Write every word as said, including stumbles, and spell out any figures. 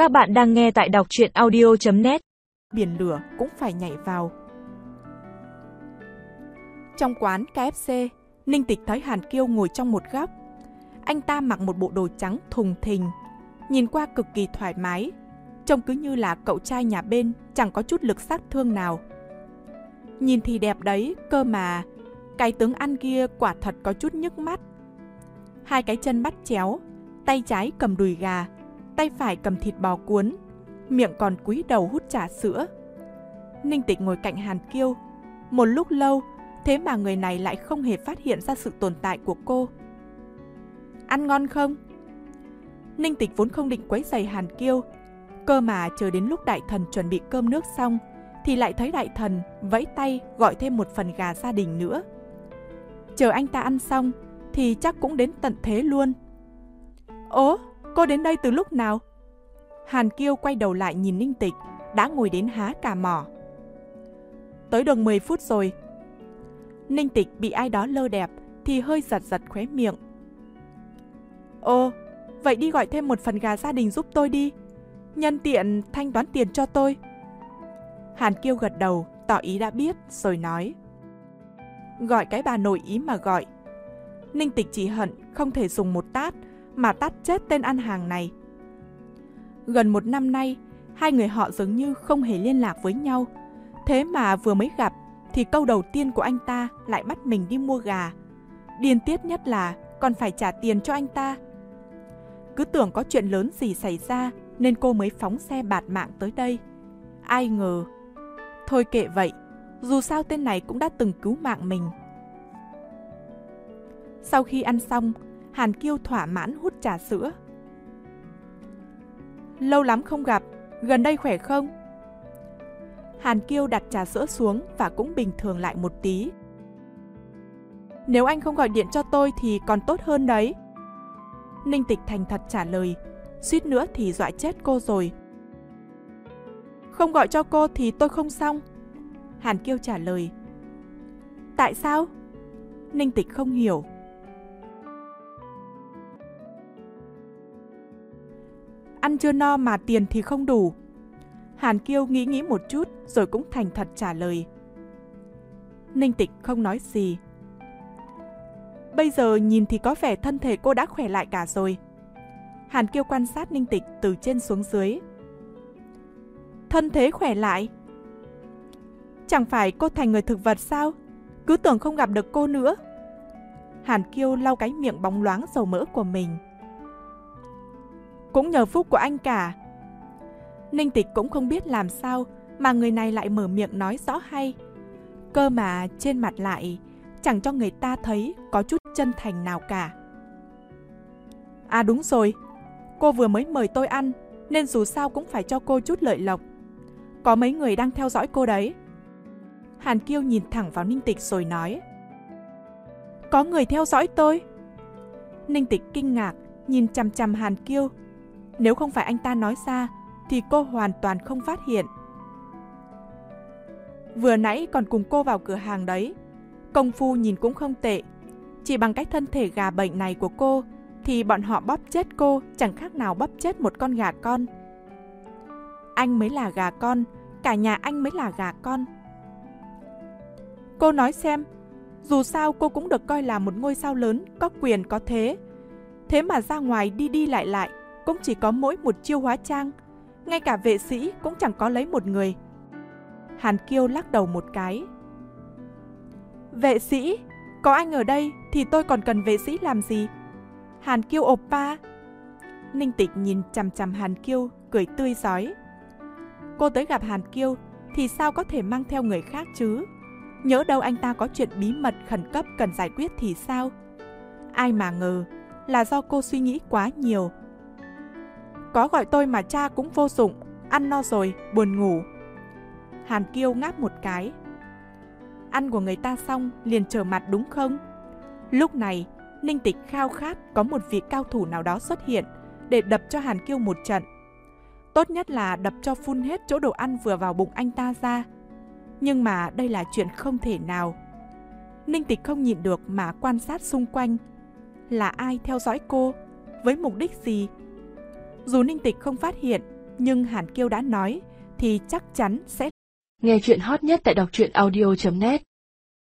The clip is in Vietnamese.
Các bạn đang nghe tại đọc truyện audio chấm net. Biển lửa cũng phải nhảy vào. Trong quán ca ép xê, Ninh Tịch thấy Hàn Kiêu ngồi trong một góc. Anh ta mặc một bộ đồ trắng thùng thình, nhìn qua cực kỳ thoải mái, trông cứ như là cậu trai nhà bên, chẳng có chút lực sát thương nào. Nhìn thì đẹp đấy, cơ mà cái tướng ăn kia quả thật có chút nhức mắt. Hai cái chân bắt chéo, tay trái cầm đùi gà, tay phải cầm thịt bò cuốn, miệng còn cúi đầu hút trà sữa. Ninh Tịch ngồi cạnh Hàn Kiêu một lúc lâu, thế mà người này lại không hề phát hiện ra sự tồn tại của cô. Ăn ngon không? Ninh Tịch vốn không định quấy rầy Hàn Kiêu, cơ mà chờ đến lúc đại thần chuẩn bị cơm nước xong thì lại thấy đại thần vẫy tay gọi thêm một phần gà gia đình nữa. Chờ anh ta ăn xong thì chắc cũng đến tận thế luôn. Ố, cô đến đây từ lúc nào? Hàn Kiêu quay đầu lại nhìn Ninh Tịch đã ngồi đến há cả mỏ. Tới được mười phút rồi. Ninh Tịch bị ai đó lơ đẹp thì hơi giật giật khóe miệng. Ồ, vậy đi gọi thêm một phần gà gia đình giúp tôi đi. Nhân tiện thanh toán tiền cho tôi. Hàn Kiêu gật đầu, tỏ ý đã biết, rồi nói. Gọi cái bà nội ý mà gọi. Ninh Tịch chỉ hận không thể dùng một tát mà tát chết tên ăn hàng này. Gần một năm nay, hai người họ dường như không hề liên lạc với nhau. Thế mà vừa mới gặp thì câu đầu tiên của anh ta lại bắt mình đi mua gà. Điên tiết nhất là còn phải trả tiền cho anh ta. Cứ tưởng có chuyện lớn gì xảy ra nên cô mới phóng xe bạt mạng tới đây. Ai ngờ. Thôi kệ vậy, dù sao tên này cũng đã từng cứu mạng mình. Sau khi ăn xong, Hàn Kiêu thỏa mãn hút trà sữa. Lâu lắm không gặp, gần đây khỏe không? Hàn Kiêu đặt trà sữa xuống và cũng bình thường lại một tí. Nếu anh không gọi điện cho tôi thì còn tốt hơn đấy. Ninh Tịch thành thật trả lời, suýt nữa thì dọa chết cô rồi. Không gọi cho cô thì tôi không xong. Hàn Kiêu trả lời. Tại sao? Ninh Tịch không hiểu. Ăn chưa no mà tiền thì không đủ. Hàn Kiêu nghĩ nghĩ một chút rồi cũng thành thật trả lời. Ninh Tịch không nói gì. Bây giờ nhìn thì có vẻ thân thể cô đã khỏe lại cả rồi. Hàn Kiêu quan sát Ninh Tịch từ trên xuống dưới. Thân thế khỏe lại? Chẳng phải cô thành người thực vật sao? Cứ tưởng không gặp được cô nữa. Hàn Kiêu lau cái miệng bóng loáng dầu mỡ của mình. Cũng nhờ phúc của anh cả. Ninh Tịch cũng không biết làm sao mà người này lại mở miệng nói rõ hay. Cơ mà trên mặt lại chẳng cho người ta thấy có chút chân thành nào cả. À đúng rồi, cô vừa mới mời tôi ăn nên dù sao cũng phải cho cô chút lợi lộc. Có mấy người đang theo dõi cô đấy. Hàn Kiêu nhìn thẳng vào Ninh Tịch rồi nói. Có người theo dõi tôi? Ninh Tịch kinh ngạc nhìn chằm chằm Hàn Kiêu. Nếu không phải anh ta nói ra thì cô hoàn toàn không phát hiện. Vừa nãy còn cùng cô vào cửa hàng đấy. Công phu nhìn cũng không tệ. Chỉ bằng cái thân thể gà bệnh này của cô thì bọn họ bóp chết cô chẳng khác nào bóp chết một con gà con. Anh mới là gà con, cả nhà anh mới là gà con. Cô nói xem, dù sao cô cũng được coi là một ngôi sao lớn, có quyền có thế. Thế mà ra ngoài đi đi lại lại cũng chỉ có mỗi một chiêu hóa trang. Ngay cả vệ sĩ cũng chẳng có lấy một người. Hàn Kiêu lắc đầu một cái. Vệ sĩ? Có anh ở đây thì tôi còn cần vệ sĩ làm gì? Hàn Kiêu oppa. Ninh Tịch nhìn chằm chằm Hàn Kiêu, cười tươi rói. Cô tới gặp Hàn Kiêu thì sao có thể mang theo người khác chứ? Nhỡ đâu anh ta có chuyện bí mật khẩn cấp cần giải quyết thì sao? Ai mà ngờ là do cô suy nghĩ quá nhiều. Có gọi tôi mà cha cũng vô dụng. Ăn no rồi, buồn ngủ. Hàn Kiêu ngáp một cái. Ăn của người ta xong liền trở mặt đúng không? Lúc này Ninh Tịch khao khát có một vị cao thủ nào đó xuất hiện để đập cho Hàn Kiêu một trận. Tốt nhất là đập cho phun hết chỗ đồ ăn vừa vào bụng anh ta ra. Nhưng mà đây là chuyện không thể nào. Ninh Tịch không nhịn được mà quan sát xung quanh. Là ai theo dõi cô? Với mục đích gì? Dù Ninh Tịch không phát hiện, Nhưng Hàn Kiêu đã nói thì chắc chắn sẽ. Nghe chuyện hot nhất tại đọc truyện audio chấm net.